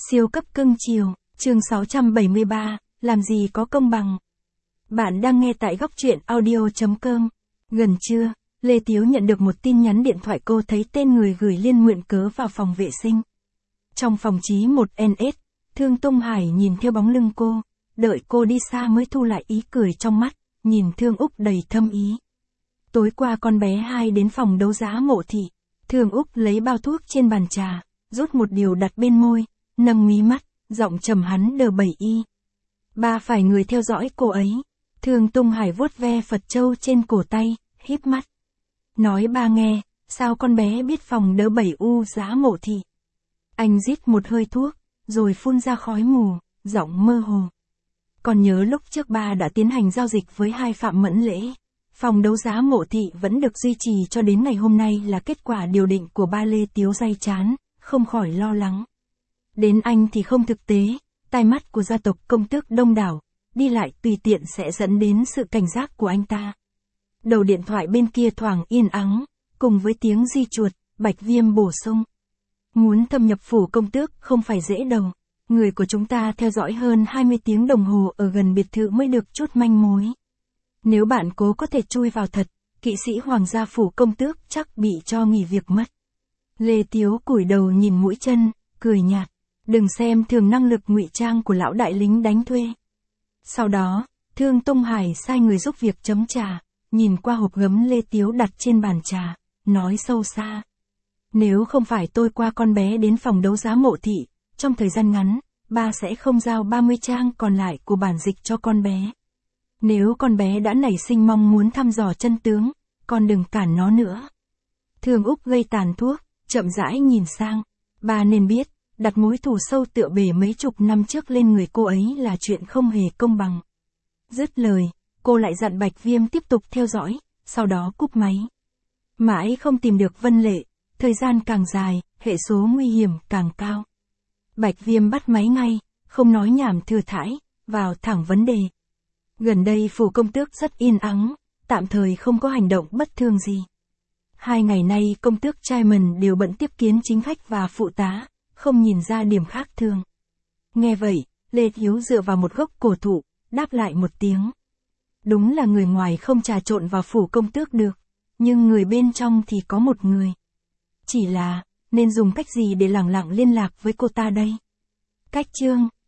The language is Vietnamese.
Siêu cấp cưng chiều, chương 673, làm gì có công bằng. Bạn đang nghe tại góc truyện audio.com. Gần trưa, Lê Tiếu nhận được một tin nhắn điện thoại, cô thấy tên người gửi liên nguyện cớ vào phòng vệ sinh. Trong phòng chí 1NS, Thương Tung Hải nhìn theo bóng lưng cô, đợi cô đi xa mới thu lại ý cười trong mắt, nhìn Thương Úc đầy thâm ý. Tối qua con bé hai đến phòng đấu giá Mộ Thị, Thương Úc lấy bao thuốc trên bàn trà, rút một điều đặt bên môi, nâng mí mắt, giọng trầm hắn đờ bẩy y. Ba phải người theo dõi cô ấy. Thương Tung Hải vuốt ve Phật châu trên cổ tay, híp mắt. Nói ba nghe, sao con bé biết phòng đỡ 7U giá Mộ Thị. Anh rít một hơi thuốc, rồi phun ra khói mù, giọng mơ hồ. Còn nhớ lúc trước ba đã tiến hành giao dịch với hai Phạm Mẫn Lễ. Phòng đấu giá Mộ Thị vẫn được duy trì cho đến ngày hôm nay là kết quả điều định của ba. Lê Tiếu day chán, không khỏi lo lắng. Đến anh thì không thực tế, tai mắt của gia tộc công tước đông đảo, đi lại tùy tiện sẽ dẫn đến sự cảnh giác của anh ta. Đầu điện thoại bên kia thoảng yên ắng, cùng với tiếng di chuột, Bạch Viêm bổ sung. Muốn thâm nhập phủ công tước không phải dễ đâu. Người của chúng ta theo dõi hơn 20 tiếng đồng hồ ở gần biệt thự mới được chút manh mối. Nếu bạn cố có thể chui vào thật, kỵ sĩ hoàng gia phủ công tước chắc bị cho nghỉ việc mất. Lê Tiếu cúi đầu nhìn mũi chân, cười nhạt. Đừng xem thường năng lực ngụy trang của lão đại lính đánh thuê. Sau đó, Thương Tung Hải sai người giúp việc chấm trà, nhìn qua hộp gấm Lê Tiếu đặt trên bàn trà, nói sâu xa. Nếu không phải tôi qua con bé đến phòng đấu giá Mộ Thị, trong thời gian ngắn, ba sẽ không giao 30 trang còn lại của bản dịch cho con bé. Nếu con bé đã nảy sinh mong muốn thăm dò chân tướng, con đừng cản nó nữa. Thương Úc gây tàn thuốc, chậm rãi nhìn sang. Ba nên biết, đặt mối thù sâu tựa bể mấy chục năm trước lên người cô ấy là chuyện không hề công bằng. Dứt lời, cô lại dặn Bạch Viêm tiếp tục theo dõi, sau đó cúp máy. Mãi không tìm được Vân Lệ, thời gian càng dài, hệ số nguy hiểm càng cao. Bạch Viêm bắt máy ngay, không nói nhảm thừa thãi, vào thẳng vấn đề. Gần đây phủ công tước rất yên ắng, tạm thời không có hành động bất thường gì. 2 ngày nay công tước Chaimon đều bận tiếp kiến chính khách và phụ tá, không nhìn ra điểm khác thường. Nghe vậy, Lê Tiếu dựa vào một gốc cổ thụ, đáp lại một tiếng. Đúng là người ngoài không trà trộn vào phủ công tước được, nhưng người bên trong thì có một người. Chỉ là, nên dùng cách gì để lẳng lặng liên lạc với cô ta đây? Cách chương